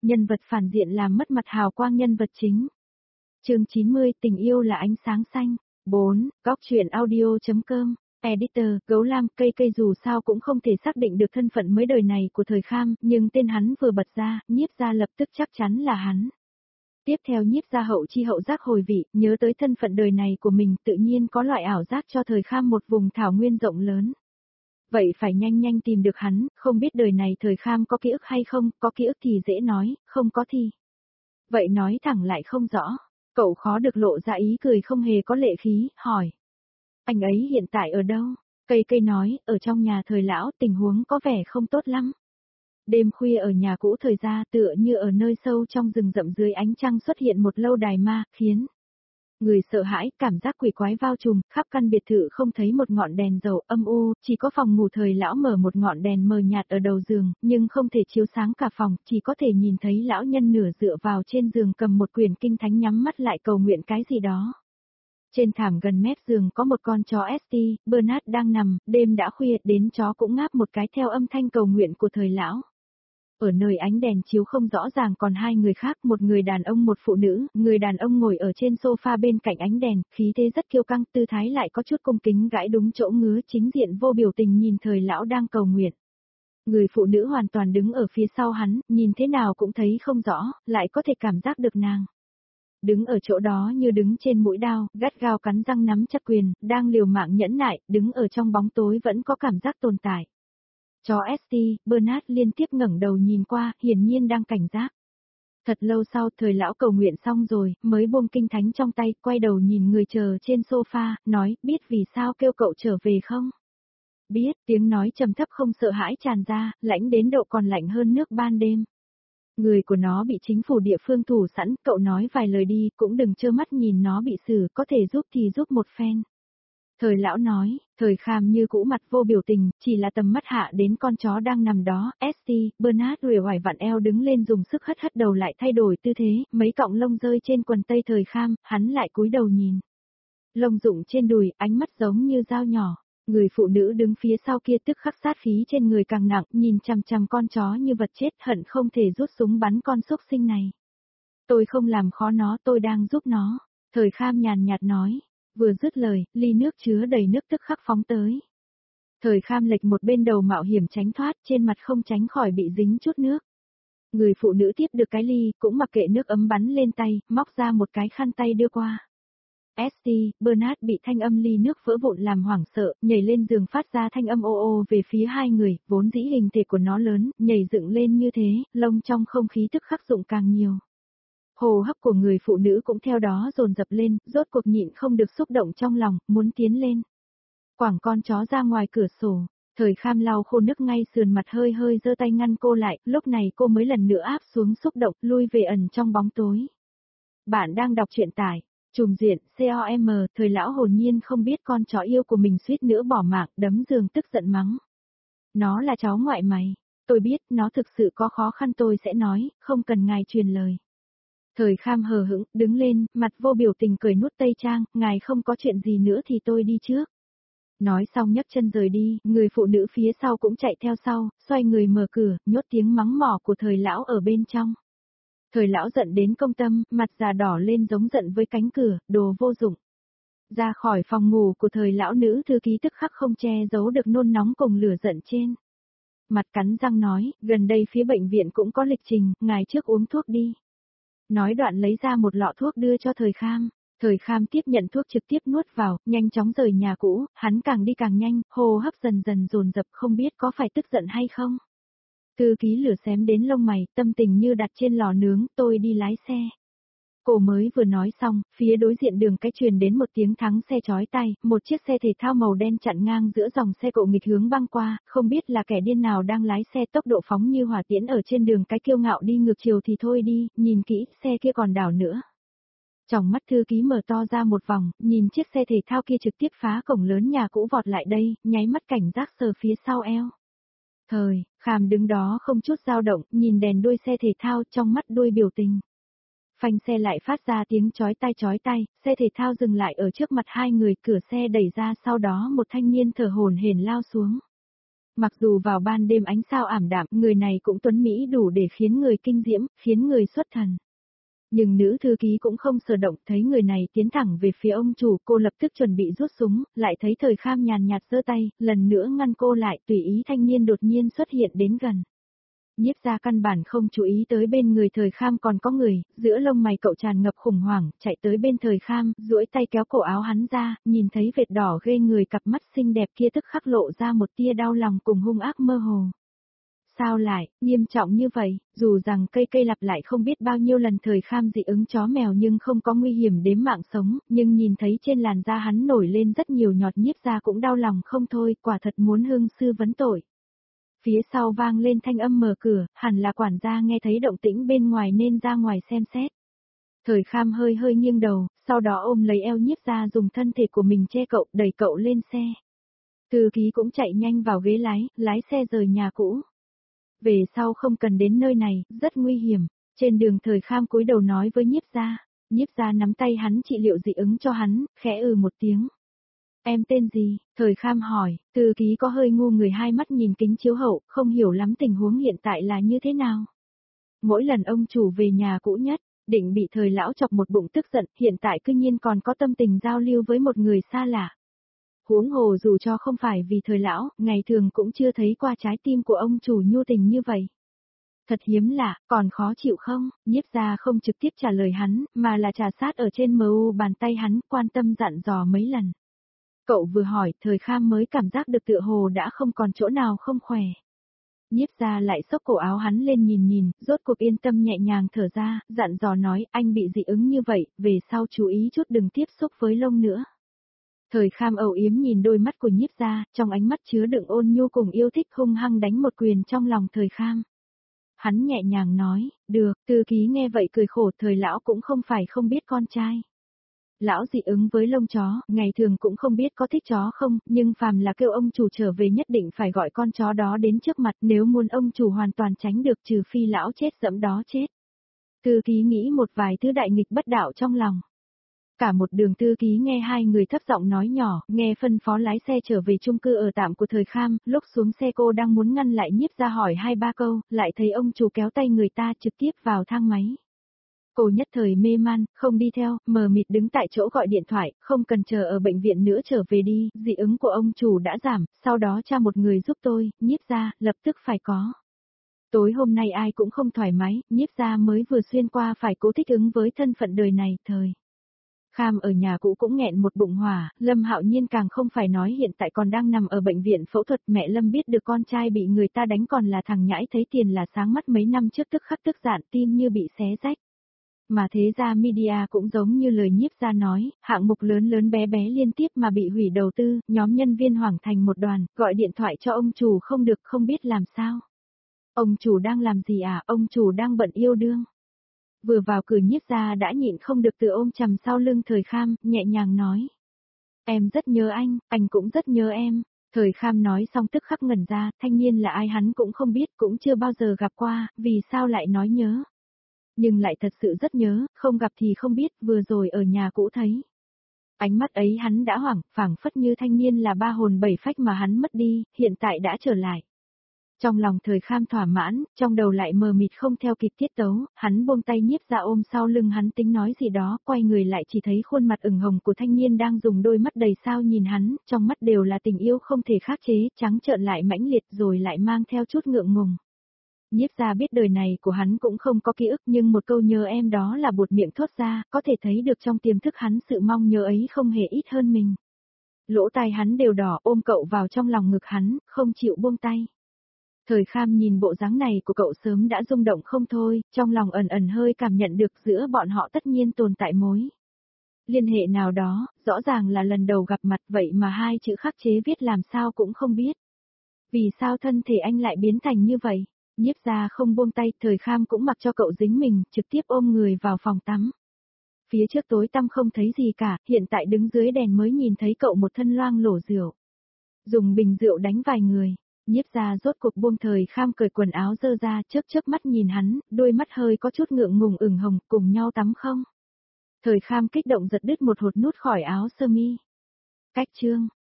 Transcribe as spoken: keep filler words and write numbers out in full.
Nhân vật phản diện làm mất mặt hào quang nhân vật chính. Chương chín mươi, tình yêu là ánh sáng xanh. bốn. Góc truyện audio chấm com. Editor, Gấu Lam, cây cây dù sao cũng không thể xác định được thân phận mới đời này của Thời Kham, nhưng tên hắn vừa bật ra, Nhiếp Gia lập tức chắc chắn là hắn. Tiếp theo Nhiếp Gia hậu chi hậu giác hồi vị, nhớ tới thân phận đời này của mình, tự nhiên có loại ảo giác cho Thời Kham một vùng thảo nguyên rộng lớn. Vậy phải nhanh nhanh tìm được hắn, không biết đời này Thời Kham có ký ức hay không, có ký ức thì dễ nói, không có thì. Vậy nói thẳng lại không rõ, cậu khó được lộ ra ý cười không hề có lệ khí, hỏi. Anh ấy hiện tại ở đâu? Cây cây nói, ở trong nhà Thời lão, tình huống có vẻ không tốt lắm. Đêm khuya ở nhà cũ Thời gia tựa như ở nơi sâu trong rừng rậm dưới ánh trăng xuất hiện một lâu đài ma, khiến người sợ hãi, cảm giác quỷ quái bao trùm, khắp căn biệt thự không thấy một ngọn đèn dầu âm u, chỉ có phòng ngủ Thời lão mở một ngọn đèn mờ nhạt ở đầu giường, nhưng không thể chiếu sáng cả phòng, chỉ có thể nhìn thấy lão nhân nửa dựa vào trên giường cầm một quyển kinh thánh nhắm mắt lại cầu nguyện cái gì đó. Trên thảm gần mép giường có một con chó ét tê, Bernard đang nằm, đêm đã khuya, đến chó cũng ngáp một cái theo âm thanh cầu nguyện của Thời lão. Ở nơi ánh đèn chiếu không rõ ràng còn hai người khác, một người đàn ông một phụ nữ, người đàn ông ngồi ở trên sofa bên cạnh ánh đèn, khí thế rất kiêu căng, tư thái lại có chút cung kính gãi đúng chỗ ngứa, chính diện vô biểu tình nhìn Thời lão đang cầu nguyện. Người phụ nữ hoàn toàn đứng ở phía sau hắn, nhìn thế nào cũng thấy không rõ, lại có thể cảm giác được nàng. Đứng ở chỗ đó như đứng trên mũi đao, gắt gao cắn răng nắm chặt quyền, đang liều mạng nhẫn nại, đứng ở trong bóng tối vẫn có cảm giác tồn tại. Chó ét tê, Bernard liên tiếp ngẩng đầu nhìn qua, hiển nhiên đang cảnh giác. Thật lâu sau, Thời lão cầu nguyện xong rồi, mới buông kinh thánh trong tay, quay đầu nhìn người chờ trên sofa, nói, biết vì sao kêu cậu trở về không? Biết, tiếng nói trầm thấp không sợ hãi tràn ra, lãnh đến độ còn lạnh hơn nước ban đêm. Người của nó bị chính phủ địa phương thủ sẵn, cậu nói vài lời đi, cũng đừng trơ mắt nhìn nó bị xử, có thể giúp thì giúp một phen. Thời lão nói, Thời Kham như cũ mặt vô biểu tình, chỉ là tầm mắt hạ đến con chó đang nằm đó, ét tê, Bernard uể oải vặn eo đứng lên dùng sức hất hất đầu lại thay đổi tư thế, mấy cọng lông rơi trên quần tây Thời Kham, hắn lại cúi đầu nhìn. Lông rụng trên đùi, ánh mắt giống như dao nhỏ. Người phụ nữ đứng phía sau kia tức khắc sát khí trên người càng nặng, nhìn chằm chằm con chó như vật chết, hận không thể rút súng bắn con xúc sinh này. Tôi không làm khó nó, tôi đang giúp nó. Thời Kham nhàn nhạt nói, vừa dứt lời, ly nước chứa đầy nước tức khắc phóng tới. Thời Kham lệch một bên đầu mạo hiểm tránh thoát, trên mặt không tránh khỏi bị dính chút nước. Người phụ nữ tiếp được cái ly, cũng mặc kệ nước ấm bắn lên tay, móc ra một cái khăn tay đưa qua. ét tê, Bernard bị thanh âm ly nước vỡ vụn làm hoảng sợ, nhảy lên giường phát ra thanh âm ô ô về phía hai người, vốn dĩ hình thể của nó lớn, nhảy dựng lên như thế, lông trong không khí tức khắc dụng càng nhiều. Hô hấp của người phụ nữ cũng theo đó dồn dập lên, rốt cuộc nhịn không được xúc động trong lòng, muốn tiến lên. Quảng con chó ra ngoài cửa sổ, Thời Kham lau khô nước ngay sườn mặt hơi hơi giơ tay ngăn cô lại, lúc này cô mới lần nữa áp xuống xúc động, lui về ẩn trong bóng tối. Bạn đang đọc truyện tải. Trùm diện, com, Thời lão hồn nhiên không biết con chó yêu của mình suýt nữa bỏ mạng, đấm giường tức giận mắng. Nó là cháu ngoại mày. Tôi biết, nó thực sự có khó khăn tôi sẽ nói, không cần ngài truyền lời. Thời Kham hờ hững, đứng lên, mặt vô biểu tình cười nút tây trang, ngài không có chuyện gì nữa thì tôi đi trước. Nói xong nhấc chân rời đi, người phụ nữ phía sau cũng chạy theo sau, xoay người mở cửa, nhốt tiếng mắng mỏ của Thời lão ở bên trong. Thời lão giận đến công tâm, mặt già đỏ lên giống giận với cánh cửa, đồ vô dụng. Ra khỏi phòng ngủ của Thời lão, nữ thư ký tức khắc không che giấu được nôn nóng cùng lửa giận trên. Mặt cắn răng nói, gần đây phía bệnh viện cũng có lịch trình, ngài trước uống thuốc đi. Nói đoạn lấy ra một lọ thuốc đưa cho Thời Kham. Thời Kham tiếp nhận thuốc trực tiếp nuốt vào, nhanh chóng rời nhà cũ, hắn càng đi càng nhanh, hô hấp dần dần dồn dập, không biết có phải tức giận hay không. Thư ký lửa xém đến lông mày, tâm tình như đặt trên lò nướng, tôi đi lái xe. Cô mới vừa nói xong, phía đối diện đường cái truyền đến một tiếng thắng xe chói tai, một chiếc xe thể thao màu đen chặn ngang giữa dòng xe cộ nghịch hướng băng qua, không biết là kẻ điên nào đang lái xe tốc độ phóng như hỏa tiễn ở trên đường cái kiêu ngạo đi ngược chiều thì thôi đi, nhìn kỹ, xe kia còn đảo nữa. Trong mắt thư ký mở to ra một vòng, nhìn chiếc xe thể thao kia trực tiếp phá cổng lớn nhà cũ vọt lại đây, nháy mắt cảnh giác sờ phía sau eo. Thời Kham đứng đó không chút dao động, nhìn đèn đuôi xe thể thao, trong mắt đuôi biểu tình. Phanh xe lại phát ra tiếng chói tai chói tai, xe thể thao dừng lại ở trước mặt hai người, cửa xe đẩy ra, sau đó một thanh niên thở hổn hển lao xuống. Mặc dù vào ban đêm ánh sao ảm đạm, người này cũng tuấn mỹ đủ để khiến người kinh diễm, khiến người xuất thần. Nhưng nữ thư ký cũng không sờ động, thấy người này tiến thẳng về phía ông chủ, cô lập tức chuẩn bị rút súng, lại thấy Thời Kham nhàn nhạt giơ tay, lần nữa ngăn cô lại, tùy ý thanh niên đột nhiên xuất hiện đến gần. Nhiếp Gia căn bản không chú ý tới bên người Thời Kham còn có người, giữa lông mày cậu tràn ngập khủng hoảng, chạy tới bên Thời Kham, duỗi tay kéo cổ áo hắn ra, nhìn thấy vệt đỏ ghê người cặp mắt xinh đẹp kia tức khắc lộ ra một tia đau lòng cùng hung ác mơ hồ. Sao lại, nghiêm trọng như vậy, dù rằng cây cây lặp lại không biết bao nhiêu lần Thời Kham dị ứng chó mèo nhưng không có nguy hiểm đến mạng sống, nhưng nhìn thấy trên làn da hắn nổi lên rất nhiều nhọt, Nhiếp Gia cũng đau lòng không thôi, quả thật muốn hương sư vấn tội. Phía sau vang lên thanh âm mở cửa, hẳn là quản gia nghe thấy động tĩnh bên ngoài nên ra ngoài xem xét. Thời Kham hơi hơi nghiêng đầu, sau đó ôm lấy eo Nhiếp Gia dùng thân thể của mình che cậu, đẩy cậu lên xe. Thư ký cũng chạy nhanh vào ghế lái, lái xe rời nhà cũ. Về sau không cần đến nơi này, rất nguy hiểm. Trên đường Thời Kham cúi đầu nói với Nhiếp Gia. Nhiếp Gia nắm tay hắn trị liệu dị ứng cho hắn, khẽ ừ một tiếng. Em tên gì? Thời Kham hỏi, thư ký có hơi ngu người, hai mắt nhìn kính chiếu hậu, không hiểu lắm tình huống hiện tại là như thế nào. Mỗi lần ông chủ về nhà cũ nhất, định bị Thời lão chọc một bụng tức giận, hiện tại cư nhiên còn có tâm tình giao lưu với một người xa lạ. Huống hồ dù cho không phải vì Thời lão, ngày thường cũng chưa thấy qua trái tim của ông chủ nhu tình như vậy. Thật hiếm lạ, còn khó chịu không? Nhiếp Gia không trực tiếp trả lời hắn, mà là trà sát ở trên mu bàn tay hắn, quan tâm dặn dò mấy lần. Cậu vừa hỏi, Thời Kham mới cảm giác được tựa hồ đã không còn chỗ nào không khỏe. Nhiếp Gia lại xốc cổ áo hắn lên nhìn nhìn, rốt cuộc yên tâm nhẹ nhàng thở ra, dặn dò nói, anh bị dị ứng như vậy, về sau chú ý chút đừng tiếp xúc với lông nữa. Thời Kham âu yếm nhìn đôi mắt của Nhiếp Gia, trong ánh mắt chứa đựng ôn nhu cùng yêu thích, hung hăng đánh một quyền trong lòng Thời Kham. Hắn nhẹ nhàng nói, được, thư ký nghe vậy cười khổ, Thời lão cũng không phải không biết con trai. Lão dị ứng với lông chó, ngày thường cũng không biết có thích chó không, nhưng phàm là kêu ông chủ trở về nhất định phải gọi con chó đó đến trước mặt, nếu muốn ông chủ hoàn toàn tránh được trừ phi lão chết dẫm đó chết. Thư ký nghĩ một vài thứ đại nghịch bất đạo trong lòng. Cả một đường thư ký nghe hai người thấp giọng nói nhỏ, nghe phân phó lái xe trở về chung cư ở tạm của Thời Kham, lúc xuống xe cô đang muốn ngăn lại Nhiếp Gia hỏi hai ba câu, lại thấy ông chủ kéo tay người ta trực tiếp vào thang máy. Cô nhất thời mê man, không đi theo, mờ mịt đứng tại chỗ gọi điện thoại, không cần chờ ở bệnh viện nữa trở về đi, dị ứng của ông chủ đã giảm, sau đó cha một người giúp tôi, Nhiếp Gia, lập tức phải có. Tối hôm nay ai cũng không thoải mái, Nhiếp Gia mới vừa xuyên qua phải cố thích ứng với thân phận đời này, Thời Kham ở nhà cũ cũng nghẹn một bụng hỏa, Lâm Hạo Nhiên càng không phải nói hiện tại còn đang nằm ở bệnh viện phẫu thuật, mẹ Lâm biết được con trai bị người ta đánh còn là thằng nhãi thấy tiền là sáng mắt mấy năm trước tức khắc tức giận tim như bị xé rách. Mà thế ra media cũng giống như lời Nhiếp Gia nói, hạng mục lớn lớn bé bé liên tiếp mà bị hủy đầu tư, nhóm nhân viên hoảng thành một đoàn, gọi điện thoại cho ông chủ không được không biết làm sao. Ông chủ đang làm gì à, ông chủ đang bận yêu đương. Vừa vào cửa Nhiếp Gia đã nhịn không được tự ôm chầm sau lưng Thời Kham, nhẹ nhàng nói. Em rất nhớ anh, anh cũng rất nhớ em. Thời Kham nói xong tức khắc ngẩn ra, thanh niên là ai hắn cũng không biết, cũng chưa bao giờ gặp qua, vì sao lại nói nhớ. Nhưng lại thật sự rất nhớ, không gặp thì không biết, vừa rồi ở nhà cũ thấy. Ánh mắt ấy hắn đã hoảng, phảng phất như thanh niên là ba hồn bảy phách mà hắn mất đi, hiện tại đã trở lại. Trong lòng Thời Kham thỏa mãn, trong đầu lại mờ mịt không theo kịp tiết tấu, hắn buông tay Nhiếp Gia ôm sau lưng hắn tính nói gì đó, quay người lại chỉ thấy khuôn mặt ửng hồng của thanh niên đang dùng đôi mắt đầy sao nhìn hắn, trong mắt đều là tình yêu không thể khắc chế, trắng trợn lại mãnh liệt rồi lại mang theo chút ngượng ngùng. Nhiếp Gia biết đời này của hắn cũng không có ký ức nhưng một câu nhớ em đó là buột miệng thốt ra, có thể thấy được trong tiềm thức hắn sự mong nhớ ấy không hề ít hơn mình. Lỗ tai hắn đều đỏ ôm cậu vào trong lòng ngực hắn, không chịu buông tay. Thời Kham nhìn bộ dáng này của cậu sớm đã rung động không thôi, trong lòng ẩn ẩn hơi cảm nhận được giữa bọn họ tất nhiên tồn tại mối liên hệ nào đó, rõ ràng là lần đầu gặp mặt vậy mà hai chữ khắc chế viết làm sao cũng không biết. Vì sao thân thể anh lại biến thành như vậy? Nhiếp Gia không buông tay, Thời Kham cũng mặc cho cậu dính mình, trực tiếp ôm người vào phòng tắm. Phía trước tối tăm không thấy gì cả, hiện tại đứng dưới đèn mới nhìn thấy cậu một thân loang lổ rượu. Dùng bình rượu đánh vài người. Nhiếp Gia rốt cuộc buông Thời Kham cởi quần áo dơ ra, chớp chớp mắt nhìn hắn, đôi mắt hơi có chút ngượng ngùng ửng hồng, cùng nhau tắm không? Thời Kham kích động giật đứt một hột nút khỏi áo sơ mi. Cách chương